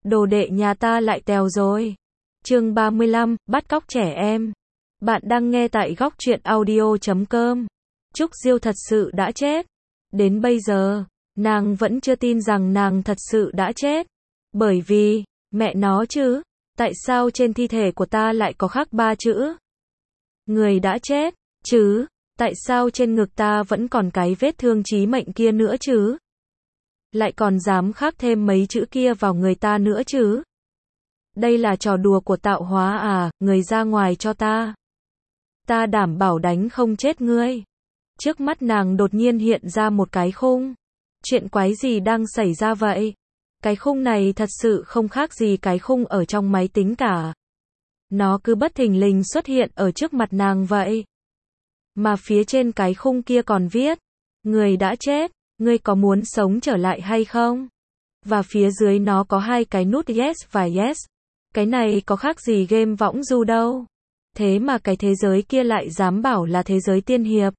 Đồ đệ nhà ta lại tèo rồi. Chương 35, bắt cóc trẻ em. Bạn đang nghe tại góc truyện audio.com. Trúc Diêu thật sự đã chết. Đến bây giờ, nàng vẫn chưa tin rằng nàng thật sự đã chết. Bởi vì, mẹ nó chứ, tại sao trên thi thể của ta lại có khắc 3 chữ? Người đã chết, chứ, tại sao trên ngực ta vẫn còn cái vết thương chí mệnh kia nữa chứ? Lại còn dám khắc thêm mấy chữ kia vào người ta nữa chứ? Đây là trò đùa của tạo hóa à, người ra ngoài cho ta. Ta đảm bảo đánh không chết ngươi. Trước mắt nàng đột nhiên hiện ra một cái khung. Chuyện quái gì đang xảy ra vậy? Cái khung này thật sự không khác gì cái khung ở trong máy tính cả. Nó cứ bất thình lình xuất hiện ở trước mặt nàng vậy. Mà phía trên cái khung kia còn viết, người đã chết, ngươi có muốn sống trở lại hay không? Và phía dưới nó có hai cái nút yes và yes. Cái này có khác gì game võng du đâu. Thế mà cái thế giới kia lại dám bảo là thế giới tiên hiệp.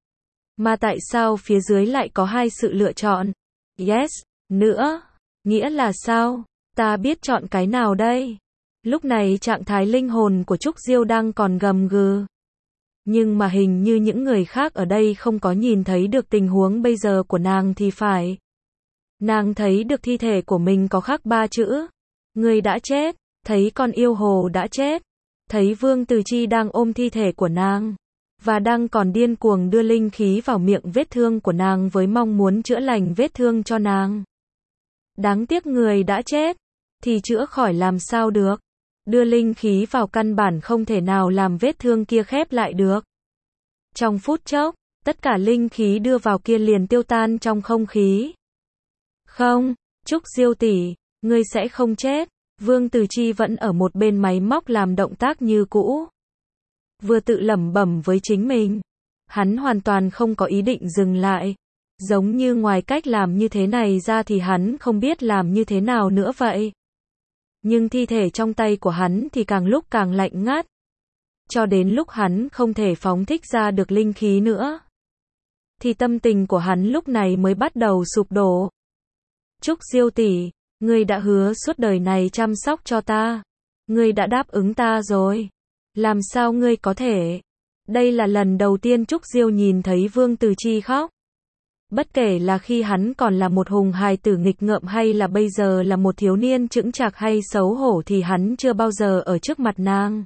Mà tại sao phía dưới lại có hai sự lựa chọn? Yes, nữa. Nghĩa là sao? Ta biết chọn cái nào đây? Lúc này trạng thái linh hồn của Trúc Diêu đang còn gầm gừ. Nhưng mà hình như những người khác ở đây không có nhìn thấy được tình huống bây giờ của nàng thì phải. Nàng thấy được thi thể của mình có khắc 3 chữ. Người đã chết, thấy con yêu hồ đã chết. Thấy Vương Từ Chi đang ôm thi thể của nàng. Và đang còn điên cuồng đưa linh khí vào miệng vết thương của nàng với mong muốn chữa lành vết thương cho nàng. Đáng tiếc người đã chết, thì chữa khỏi làm sao được. Đưa linh khí vào căn bản không thể nào làm vết thương kia khép lại được. Trong phút chốc, tất cả linh khí đưa vào kia liền tiêu tan trong không khí. Không, Trúc Diêu tỷ, ngươi sẽ không chết. Vương Từ Chi vẫn ở một bên máy móc làm động tác như cũ. Vừa tự lẩm bẩm với chính mình. Hắn hoàn toàn không có ý định dừng lại. Giống như ngoài cách làm như thế này ra thì hắn không biết làm như thế nào nữa vậy. Nhưng thi thể trong tay của hắn thì càng lúc càng lạnh ngắt. Cho đến lúc hắn không thể phóng thích ra được linh khí nữa. Thì tâm tình của hắn lúc này mới bắt đầu sụp đổ. Trúc Diêu tỷ, ngươi đã hứa suốt đời này chăm sóc cho ta. Ngươi đã đáp ứng ta rồi. Làm sao ngươi có thể? Đây là lần đầu tiên Trúc Diêu nhìn thấy Vương Từ Chi khóc. Bất kể là khi hắn còn là một hùng hài tử nghịch ngợm hay là bây giờ là một thiếu niên chững chạc hay xấu hổ thì hắn chưa bao giờ ở trước mặt nàng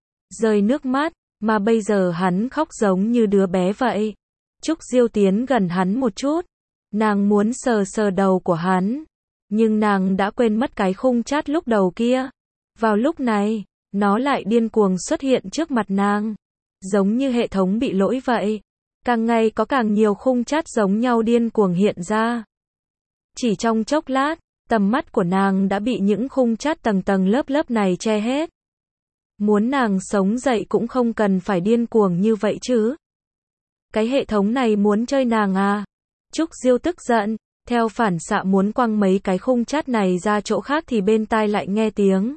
rơi nước mắt, mà bây giờ hắn khóc giống như đứa bé vậy. Trúc Diêu tiến gần hắn một chút. Nàng muốn sờ sờ đầu của hắn. Nhưng nàng đã quên mất cái khung chat lúc đầu kia. Vào lúc này, nó lại điên cuồng xuất hiện trước mặt nàng. Giống như hệ thống bị lỗi vậy. Càng ngày có càng nhiều khung chat giống nhau điên cuồng hiện ra. Chỉ trong chốc lát, tầm mắt của nàng đã bị những khung chat tầng tầng lớp lớp này che hết. Muốn nàng sống dậy cũng không cần phải điên cuồng như vậy chứ. Cái hệ thống này muốn chơi nàng à? Trúc Diêu tức giận, theo phản xạ muốn quăng mấy cái khung chat này ra chỗ khác thì bên tai lại nghe tiếng.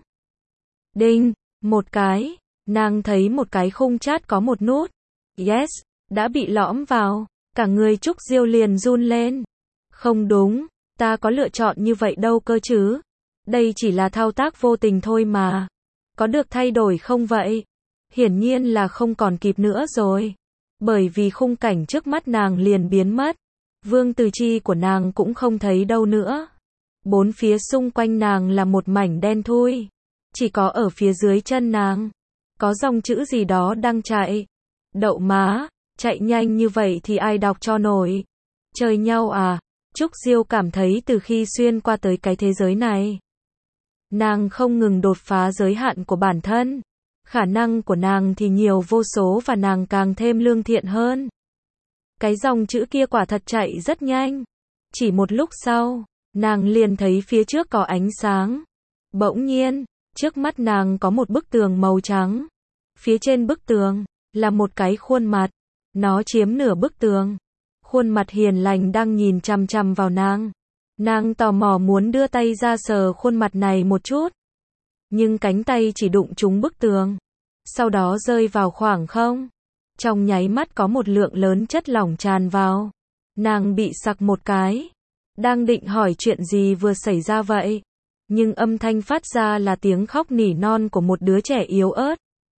Đinh, một cái, nàng thấy một cái khung chat có một nút. Yes. Đã bị lõm vào, cả người Trúc Diêu liền run lên. Không đúng, ta có lựa chọn như vậy đâu cơ chứ. Đây chỉ là thao tác vô tình thôi mà. Có được thay đổi không vậy? Hiển nhiên là không còn kịp nữa rồi. Bởi vì khung cảnh trước mắt nàng liền biến mất. Vương Từ Chi của nàng cũng không thấy đâu nữa. Bốn phía xung quanh nàng là một mảnh đen thui. Chỉ có ở phía dưới chân nàng. Có dòng chữ gì đó đang chạy. Đậu má. Chạy nhanh như vậy thì ai đọc cho nổi. Chơi nhau à? Trúc Diêu cảm thấy từ khi xuyên qua tới cái thế giới này, nàng không ngừng đột phá giới hạn của bản thân. Khả năng của nàng thì nhiều vô số và nàng càng thêm lương thiện hơn. Cái dòng chữ kia quả thật chạy rất nhanh. Chỉ một lúc sau, nàng liền thấy phía trước có ánh sáng. Bỗng nhiên, trước mắt nàng có một bức tường màu trắng. Phía trên bức tường là một cái khuôn mặt. Nó chiếm nửa bức tường. Khuôn mặt hiền lành đang nhìn chằm chằm vào nàng. Nàng tò mò muốn đưa tay ra sờ khuôn mặt này một chút. Nhưng cánh tay chỉ đụng trúng bức tường. Sau đó rơi vào khoảng không. Trong nháy mắt có một lượng lớn chất lỏng tràn vào. Nàng bị sặc một cái. Đang định hỏi chuyện gì vừa xảy ra vậy. nhưng âm thanh phát ra là tiếng khóc nỉ non của một đứa trẻ yếu ớt.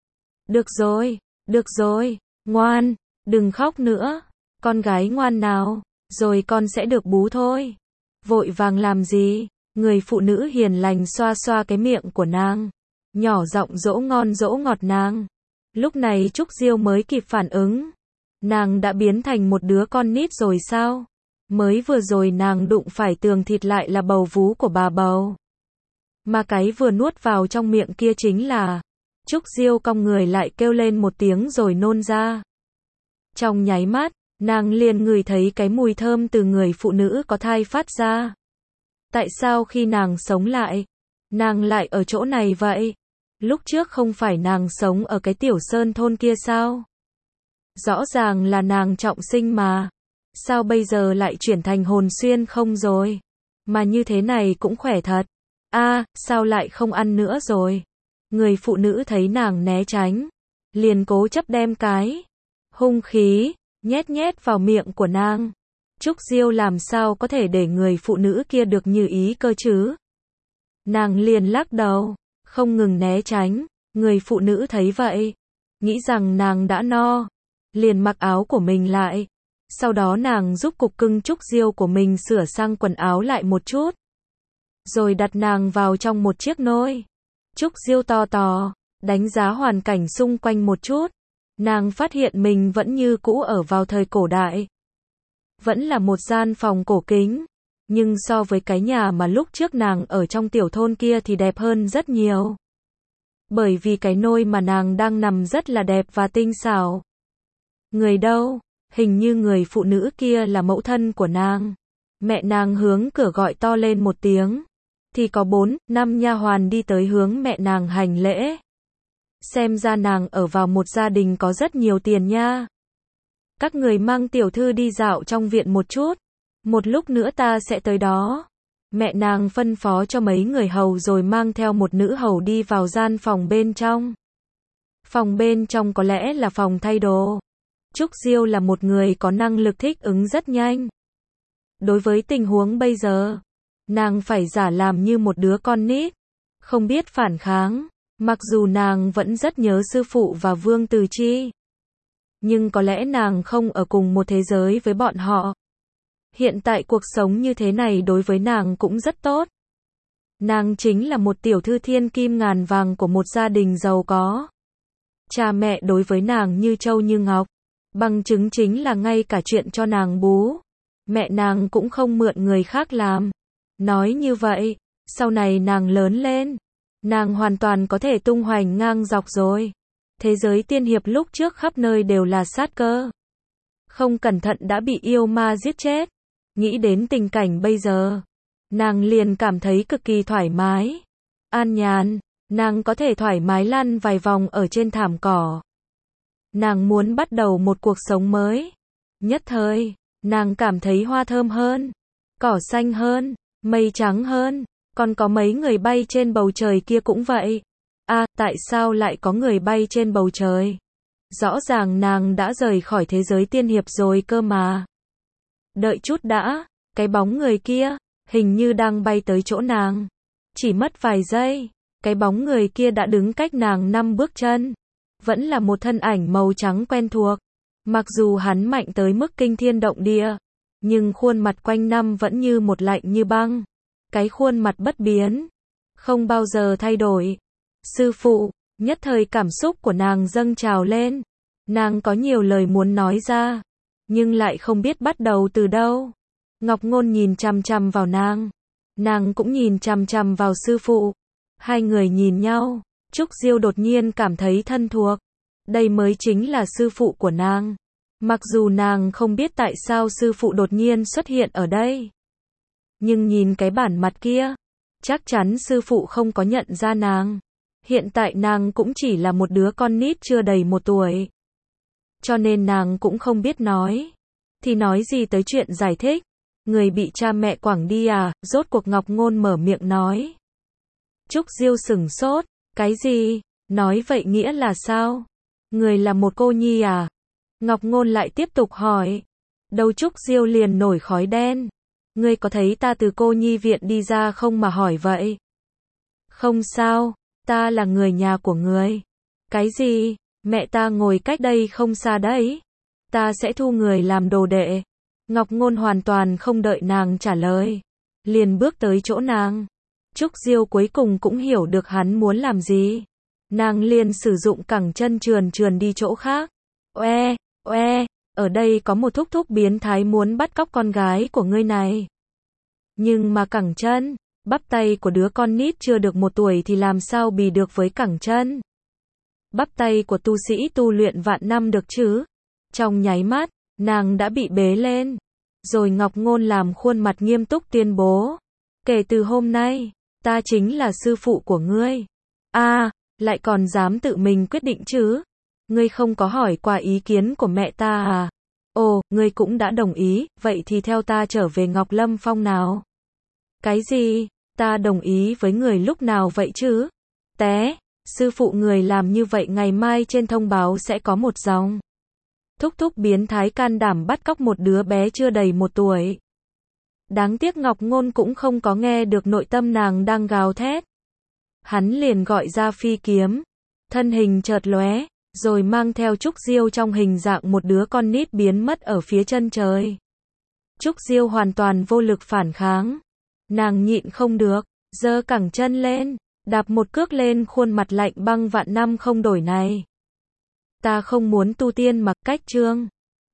Được rồi, ngoan, đừng khóc nữa, con gái ngoan nào, rồi con sẽ được bú thôi. Vội vàng làm gì? Người phụ nữ hiền lành xoa xoa cái miệng của nàng, nhỏ giọng dỗ ngon dỗ ngọt nàng. Lúc này Trúc Diêu mới kịp phản ứng. Nàng đã biến thành một đứa con nít rồi sao? Mới vừa rồi nàng đụng phải tường thịt lại là bầu vú của bà bầu. Mà cái vừa nuốt vào trong miệng kia chính là... Trúc Diêu cong người lại kêu lên một tiếng rồi nôn ra. Trong nháy mắt, nàng liền ngửi thấy cái mùi thơm từ người phụ nữ có thai phát ra. Tại sao khi nàng sống lại, nàng lại ở chỗ này vậy? Lúc trước không phải nàng sống ở cái tiểu sơn thôn kia sao? Rõ ràng là nàng trọng sinh mà. Sao bây giờ lại chuyển thành hồn xuyên không rồi? Mà như thế này cũng khỏe thật. Sao lại không ăn nữa rồi? Người phụ nữ thấy nàng né tránh, liền cố chấp đem cái hung khí nhét vào miệng của nàng. Trúc Diêu làm sao có thể để người phụ nữ kia được như ý cơ chứ? Nàng liền lắc đầu, không ngừng né tránh. Người phụ nữ thấy vậy, nghĩ rằng nàng đã no, liền mặc áo của mình lại. Sau đó nàng giúp cục cưng Trúc Diêu của mình sửa sang quần áo lại một chút, rồi đặt nàng vào trong một chiếc nôi. Trúc Diêu to tò, đánh giá hoàn cảnh xung quanh một chút. Nàng phát hiện mình vẫn như cũ ở vào thời cổ đại. Vẫn là một gian phòng cổ kính, nhưng so với cái nhà mà lúc trước nàng ở trong tiểu thôn kia thì đẹp hơn rất nhiều. Bởi vì cái nôi mà nàng đang nằm rất là đẹp và tinh xảo. Người đâu? Hình như người phụ nữ kia là mẫu thân của nàng. Mẹ nàng hướng cửa gọi to lên một tiếng. Thì có 4-5 nha hoàn đi tới hướng mẹ nàng hành lễ. Xem ra nàng ở vào một gia đình có rất nhiều tiền nha. Các người mang tiểu thư đi dạo trong viện một chút. Một lúc nữa ta sẽ tới đó. Mẹ nàng phân phó cho mấy người hầu rồi mang theo một nữ hầu đi vào gian phòng bên trong. Phòng bên trong có lẽ là phòng thay đồ. Trúc Diêu là một người có năng lực thích ứng rất nhanh. Đối với tình huống bây giờ, nàng phải giả làm như một đứa con nít, không biết phản kháng, mặc dù nàng vẫn rất nhớ sư phụ và Vương Từ Chi. Nhưng có lẽ nàng không ở cùng một thế giới với bọn họ. Hiện tại cuộc sống như thế này đối với nàng cũng rất tốt. Nàng chính là một tiểu thư thiên kim ngàn vàng của một gia đình giàu có. Cha mẹ đối với nàng như châu như ngọc. Bằng chứng chính là ngay cả chuyện cho nàng bú, mẹ nàng cũng không mượn người khác làm. Nói như vậy, sau này nàng lớn lên, nàng hoàn toàn có thể tung hoành ngang dọc rồi. Thế giới tiên hiệp lúc trước khắp nơi đều là sát cơ. Không cẩn thận đã bị yêu ma giết chết. Nghĩ đến tình cảnh bây giờ, nàng liền cảm thấy cực kỳ thoải mái, an nhàn, nàng có thể thoải mái lăn vài vòng ở trên thảm cỏ. Nàng muốn bắt đầu một cuộc sống mới. Nhất thời, nàng cảm thấy hoa thơm hơn, cỏ xanh hơn, mây trắng hơn, còn có mấy người bay trên bầu trời kia cũng vậy. Tại sao lại có người bay trên bầu trời? Rõ ràng nàng đã rời khỏi thế giới tiên hiệp rồi cơ mà. Đợi chút đã, cái bóng người kia, hình như đang bay tới chỗ nàng. Chỉ mất vài giây, cái bóng người kia đã đứng cách nàng 5 bước chân. Vẫn là một thân ảnh màu trắng quen thuộc. Mặc dù hắn mạnh tới mức kinh thiên động địa, nhưng khuôn mặt quanh năm vẫn như một lạnh như băng. Cái khuôn mặt bất biến, không bao giờ thay đổi. Sư phụ, nhất thời cảm xúc của nàng dâng trào lên. Nàng có nhiều lời muốn nói ra, nhưng lại không biết bắt đầu từ đâu. Ngọc Ngôn nhìn chằm chằm vào nàng. Nàng cũng nhìn chằm chằm vào sư phụ. Hai người nhìn nhau. Trúc Diêu đột nhiên cảm thấy thân thuộc. Đây mới chính là sư phụ của nàng. Mặc dù nàng không biết tại sao sư phụ đột nhiên xuất hiện ở đây. Nhưng nhìn cái bản mặt kia, chắc chắn sư phụ không có nhận ra nàng. Hiện tại nàng cũng chỉ là một đứa con nít chưa đầy 1 tuổi. Cho nên nàng cũng không biết nói. Thì nói gì tới chuyện giải thích. Người bị cha mẹ quẳng đi à? Rốt cuộc Ngọc Ngôn mở miệng nói. Trúc Diêu sửng sốt. Cái gì? Nói vậy nghĩa là sao? Người là một cô nhi à? Ngọc Ngôn lại tiếp tục hỏi. Đầu Trúc Diêu liền nổi khói đen. Ngươi có thấy ta từ cô nhi viện đi ra không mà hỏi vậy? Không sao, ta là người nhà của người. Cái gì? Mẹ ta ngồi cách đây không xa đấy. Ta sẽ thu người làm đồ đệ. Ngọc Ngôn hoàn toàn không đợi nàng trả lời, liền bước tới chỗ nàng. Trúc Diêu cuối cùng cũng hiểu được hắn muốn làm gì. Nàng liền sử dụng cẳng chân trườn đi chỗ khác. Oe, oe, ở đây có một thúc thúc biến thái muốn bắt cóc con gái của ngươi này. Nhưng mà cẳng chân, bắp tay của đứa con nít chưa được 1 tuổi thì làm sao bì được với cẳng chân. Bắp tay của tu sĩ tu luyện vạn năm được chứ. Trong nháy mắt, nàng đã bị bế lên. Rồi Ngọc Ngôn làm khuôn mặt nghiêm túc tuyên bố. Kể từ hôm nay, ta chính là sư phụ của ngươi. Lại còn dám tự mình quyết định chứ? Ngươi không có hỏi qua ý kiến của mẹ ta à? Ồ, ngươi cũng đã đồng ý, vậy thì theo ta trở về Ngọc Lâm Phong nào. Cái gì? Ta đồng ý với người lúc nào vậy chứ? Té, sư phụ người làm như vậy ngày mai trên thông báo sẽ có một dòng. Thúc thúc biến thái can đảm bắt cóc một đứa bé chưa đầy 1 tuổi. Đáng tiếc Ngọc Ngôn cũng không có nghe được nội tâm nàng đang gào thét. Hắn liền gọi ra phi kiếm, thân hình chợt lóe, rồi mang theo Trúc Diêu trong hình dạng một đứa con nít biến mất ở phía chân trời. Trúc Diêu hoàn toàn vô lực phản kháng. Nàng nhịn không được, giơ cẳng chân lên, đạp một cước lên khuôn mặt lạnh băng vạn năm không đổi này. Ta không muốn tu tiên mặc cách chương.